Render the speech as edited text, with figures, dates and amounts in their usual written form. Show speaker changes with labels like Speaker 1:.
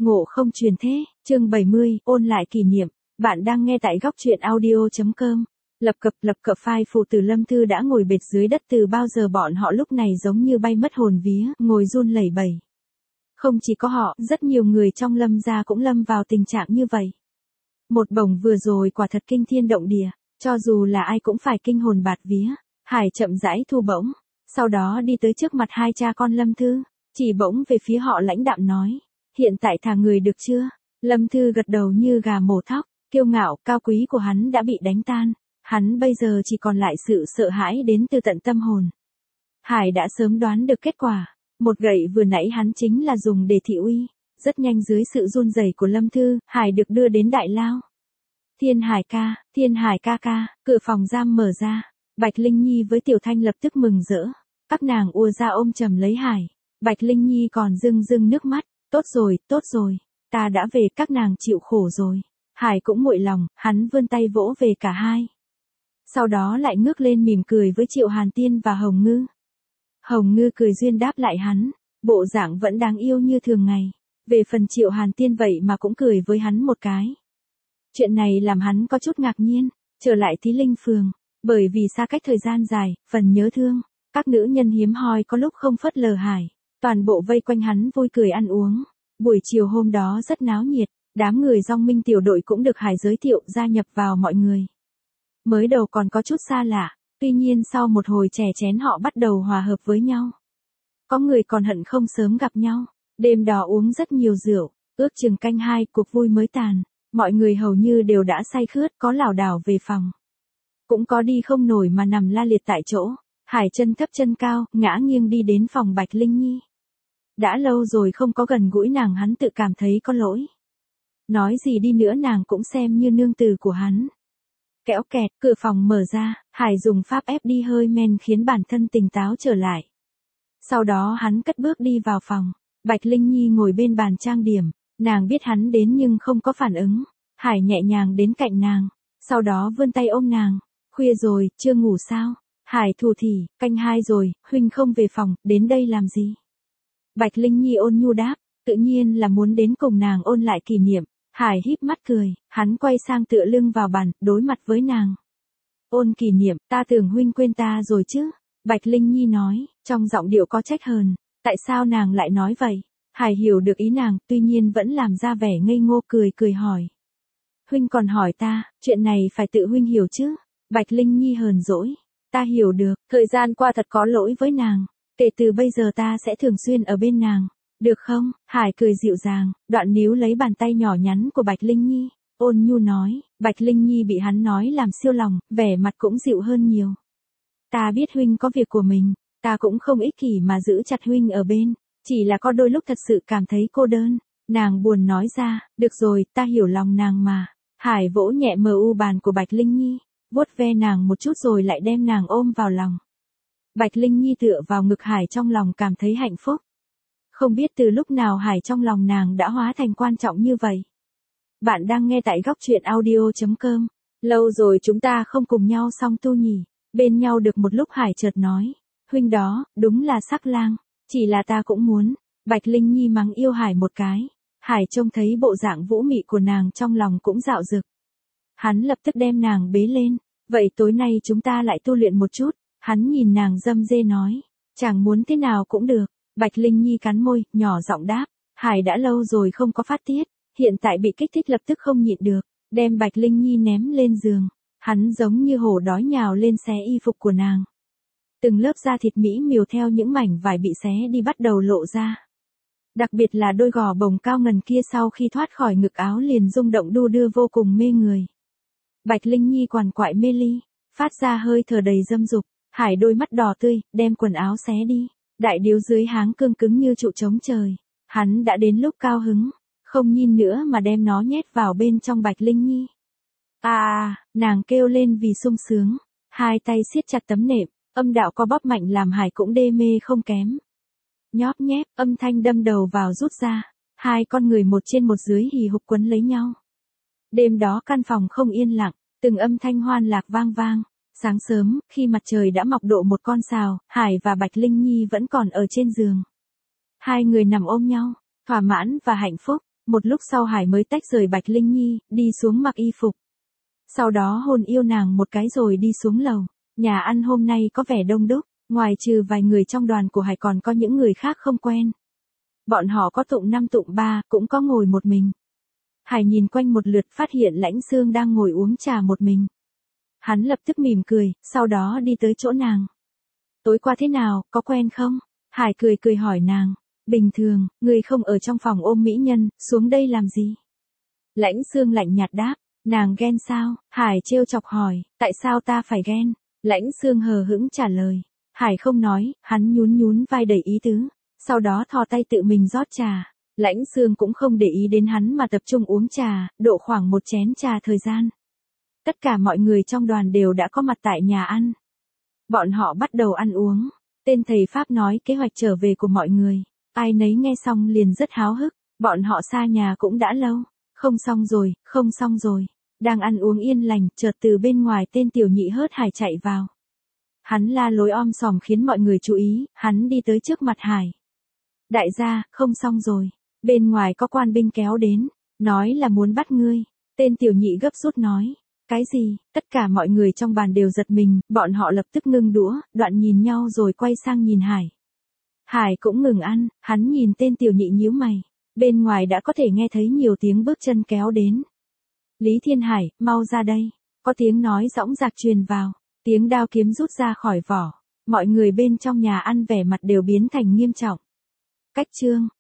Speaker 1: Ngộ không truyền thế, chương 70, ôn lại kỷ niệm. Bạn đang nghe tại góc truyện audio.com. Lập cập phai phụ tử Lâm Thư đã ngồi bệt dưới đất từ bao giờ bọn họ lúc này giống như bay mất hồn vía, ngồi run lẩy bẩy. Không chỉ có họ, rất nhiều người trong Lâm gia cũng lâm vào tình trạng như vậy. Một bổng vừa rồi quả thật kinh thiên động địa, cho dù là ai cũng phải kinh hồn bạt vía. Hải chậm rãi thu bổng, sau đó đi tới trước mặt hai cha con Lâm Thư, chỉ bỗng về phía họ lãnh đạm nói. Hiện tại thả người được chưa? Lâm Thư gật đầu như gà mổ thóc, kiêu ngạo, cao quý của hắn đã bị đánh tan. Hắn bây giờ chỉ còn lại sự sợ hãi đến từ tận tâm hồn. Hải đã sớm đoán được kết quả. Một gậy vừa nãy hắn chính là dùng để thị uy. Rất nhanh dưới sự run rẩy của Lâm Thư, Hải được đưa đến đại lao. Thiên Hải ca, cửa phòng giam mở ra. Bạch Linh Nhi với Tiểu Thanh lập tức mừng rỡ. Các nàng ùa ra ôm chầm lấy Hải. Bạch Linh Nhi còn rưng nước mắt. Tốt rồi, ta đã về, các nàng chịu khổ rồi. Hải cũng nguội lòng, hắn vươn tay vỗ về cả hai. Sau đó lại ngước lên mỉm cười với Triệu Hàn Tiên và Hồng Ngư. Hồng Ngư cười duyên đáp lại hắn, bộ dạng vẫn đáng yêu như thường ngày. Về phần Triệu Hàn Tiên vậy mà cũng cười với hắn một cái. Chuyện này làm hắn có chút ngạc nhiên, trở lại Thí Linh Phường, bởi vì xa cách thời gian dài, phần nhớ thương, các nữ nhân hiếm hoi có lúc không phớt lờ Hải. Toàn bộ vây quanh hắn vui cười ăn uống. Buổi chiều hôm đó rất náo nhiệt, đám người Dong Minh tiểu đội cũng được Hải giới thiệu gia nhập vào mọi người. Mới đầu còn có chút xa lạ, tuy nhiên sau một hồi chè chén họ bắt đầu hòa hợp với nhau. Có người còn hận không sớm gặp nhau, đêm đó uống rất nhiều rượu, ước chừng canh 2 cuộc vui mới tàn, mọi người hầu như đều đã say khướt, có lảo đảo về phòng. Cũng có đi không nổi mà nằm la liệt tại chỗ. Hải chân thấp chân cao, ngã nghiêng đi đến phòng Bạch Linh Nhi. Đã lâu rồi không có gần gũi nàng, hắn tự cảm thấy có lỗi. Nói gì đi nữa nàng cũng xem như nương tử của hắn. Kẽo kẹt, cửa phòng mở ra, Hải dùng pháp ép đi hơi men khiến bản thân tỉnh táo trở lại. Sau đó hắn cất bước đi vào phòng. Bạch Linh Nhi ngồi bên bàn trang điểm, nàng biết hắn đến nhưng không có phản ứng. Hải nhẹ nhàng đến cạnh nàng, sau đó vươn tay ôm nàng. Khuya rồi, chưa ngủ sao? Hải thủ thỉ, canh 2 rồi, huynh không về phòng, đến đây làm gì? Bạch Linh Nhi ôn nhu đáp, tự nhiên là muốn đến cùng nàng ôn lại kỷ niệm. Hải híp mắt cười, hắn quay sang tựa lưng vào bàn, đối mặt với nàng. Ôn kỷ niệm, ta tưởng huynh quên ta rồi chứ? Bạch Linh Nhi nói, trong giọng điệu có trách hờn. Tại sao nàng lại nói vậy? Hải hiểu được ý nàng, tuy nhiên vẫn làm ra vẻ ngây ngô cười hỏi. Huynh còn hỏi ta, chuyện này phải tự huynh hiểu chứ? Bạch Linh Nhi hờn dỗi. Ta hiểu được, thời gian qua thật có lỗi với nàng. Kể từ bây giờ ta sẽ thường xuyên ở bên nàng. Được không? Hải cười dịu dàng, đoạn níu lấy bàn tay nhỏ nhắn của Bạch Linh Nhi. Ôn nhu nói, Bạch Linh Nhi bị hắn nói làm siêu lòng, vẻ mặt cũng dịu hơn nhiều. Ta biết huynh có việc của mình, ta cũng không ích kỷ mà giữ chặt huynh ở bên. Chỉ là có đôi lúc thật sự cảm thấy cô đơn. Nàng buồn nói ra, được rồi, ta hiểu lòng nàng mà. Hải vỗ nhẹ bàn của Bạch Linh Nhi, vuốt ve nàng một chút rồi lại đem nàng ôm vào lòng. Bạch Linh Nhi tựa vào ngực Hải trong lòng cảm thấy hạnh phúc. Không biết từ lúc nào Hải trong lòng nàng đã hóa thành quan trọng như vậy. Bạn đang nghe tại góc truyện audio.com. Lâu rồi chúng ta không cùng nhau song tu nhỉ. Bên nhau được một lúc Hải chợt nói. Huynh đó, đúng là sắc lang. Chỉ là ta cũng muốn. Bạch Linh Nhi mắng yêu Hải một cái. Hải trông thấy bộ dạng vũ mị của nàng trong lòng cũng dạo dực. Hắn lập tức đem nàng bế lên. Vậy tối nay chúng ta lại tu luyện một chút. Hắn nhìn nàng dâm dê nói. Chàng muốn thế nào cũng được. Bạch Linh Nhi cắn môi, nhỏ giọng đáp. Hải đã lâu rồi không có phát tiết. Hiện tại bị kích thích lập tức không nhịn được. Đem Bạch Linh Nhi ném lên giường. Hắn giống như hổ đói nhào lên xé y phục của nàng. Từng lớp da thịt mỹ miều theo những mảnh vải bị xé đi bắt đầu lộ ra. Đặc biệt là đôi gò bồng cao ngần kia sau khi thoát khỏi ngực áo liền rung động đu đưa vô cùng mê người. Bạch Linh Nhi quằn quại mê ly, phát ra hơi thở đầy dâm dục. Hải đôi mắt đỏ tươi, đem quần áo xé đi. Đại điếu dưới háng cương cứng như trụ trống trời. Hắn đã đến lúc cao hứng, không nhìn nữa mà đem nó nhét vào bên trong Bạch Linh Nhi. Nàng kêu lên vì sung sướng. Hai tay siết chặt tấm nệm, âm đạo co bóp mạnh làm Hải cũng đê mê không kém. Nhóp nhép, âm thanh đâm đầu vào rút ra. Hai con người một trên một dưới hì hục quấn lấy nhau. Đêm đó căn phòng không yên lặng, từng âm thanh hoan lạc vang vang. Sáng sớm, khi mặt trời đã mọc độ một con sào, Hải và Bạch Linh Nhi vẫn còn ở trên giường. Hai người nằm ôm nhau, thỏa mãn và hạnh phúc. Một lúc sau Hải mới tách rời Bạch Linh Nhi, đi xuống mặc y phục. Sau đó hôn yêu nàng một cái rồi đi xuống lầu. Nhà ăn hôm nay có vẻ đông đúc, ngoài trừ vài người trong đoàn của Hải còn có những người khác không quen. Bọn họ có tụng 5 tụng 3, cũng có ngồi một mình. Hải nhìn quanh một lượt phát hiện Lãnh Xương đang ngồi uống trà một mình. Hắn lập tức mỉm cười, sau đó đi tới chỗ nàng. Tối qua thế nào, có quen không? Hải cười cười hỏi nàng. Bình thường, người không ở trong phòng ôm mỹ nhân, xuống đây làm gì? Lãnh Xương lạnh nhạt đáp. Nàng ghen sao? Hải trêu chọc hỏi, tại sao ta phải ghen? Lãnh Xương hờ hững trả lời. Hải không nói, hắn nhún nhún vai đầy ý tứ. Sau đó thò tay tự mình rót trà. Lãnh Xương cũng không để ý đến hắn mà tập trung uống trà, độ khoảng một chén trà thời gian. Tất cả mọi người trong đoàn đều đã có mặt tại nhà ăn. Bọn họ bắt đầu ăn uống. Tên thầy Pháp nói kế hoạch trở về của mọi người. Ai nấy nghe xong liền rất háo hức. Bọn họ xa nhà cũng đã lâu. Không xong rồi, không xong rồi. Đang ăn uống yên lành, chợt từ bên ngoài tên Tiểu Nhị hớt Hải chạy vào. Hắn la lối om sòm khiến mọi người chú ý, hắn đi tới trước mặt Hải. Đại gia, không xong rồi. Bên ngoài có quan binh kéo đến, nói là muốn bắt ngươi. Tên Tiểu Nhị gấp rút nói. Cái gì? Tất cả mọi người trong bàn đều giật mình, bọn họ lập tức ngưng đũa, đoạn nhìn nhau rồi quay sang nhìn Hải. Hải cũng ngừng ăn, hắn nhìn tên Tiểu Nhị nhíu mày. Bên ngoài đã có thể nghe thấy nhiều tiếng bước chân kéo đến. Lý Thiên Hải, mau ra đây. Có tiếng nói dõng dạc truyền vào. Tiếng đao kiếm rút ra khỏi vỏ. Mọi người bên trong nhà ăn vẻ mặt đều biến thành nghiêm trọng. Cách chương.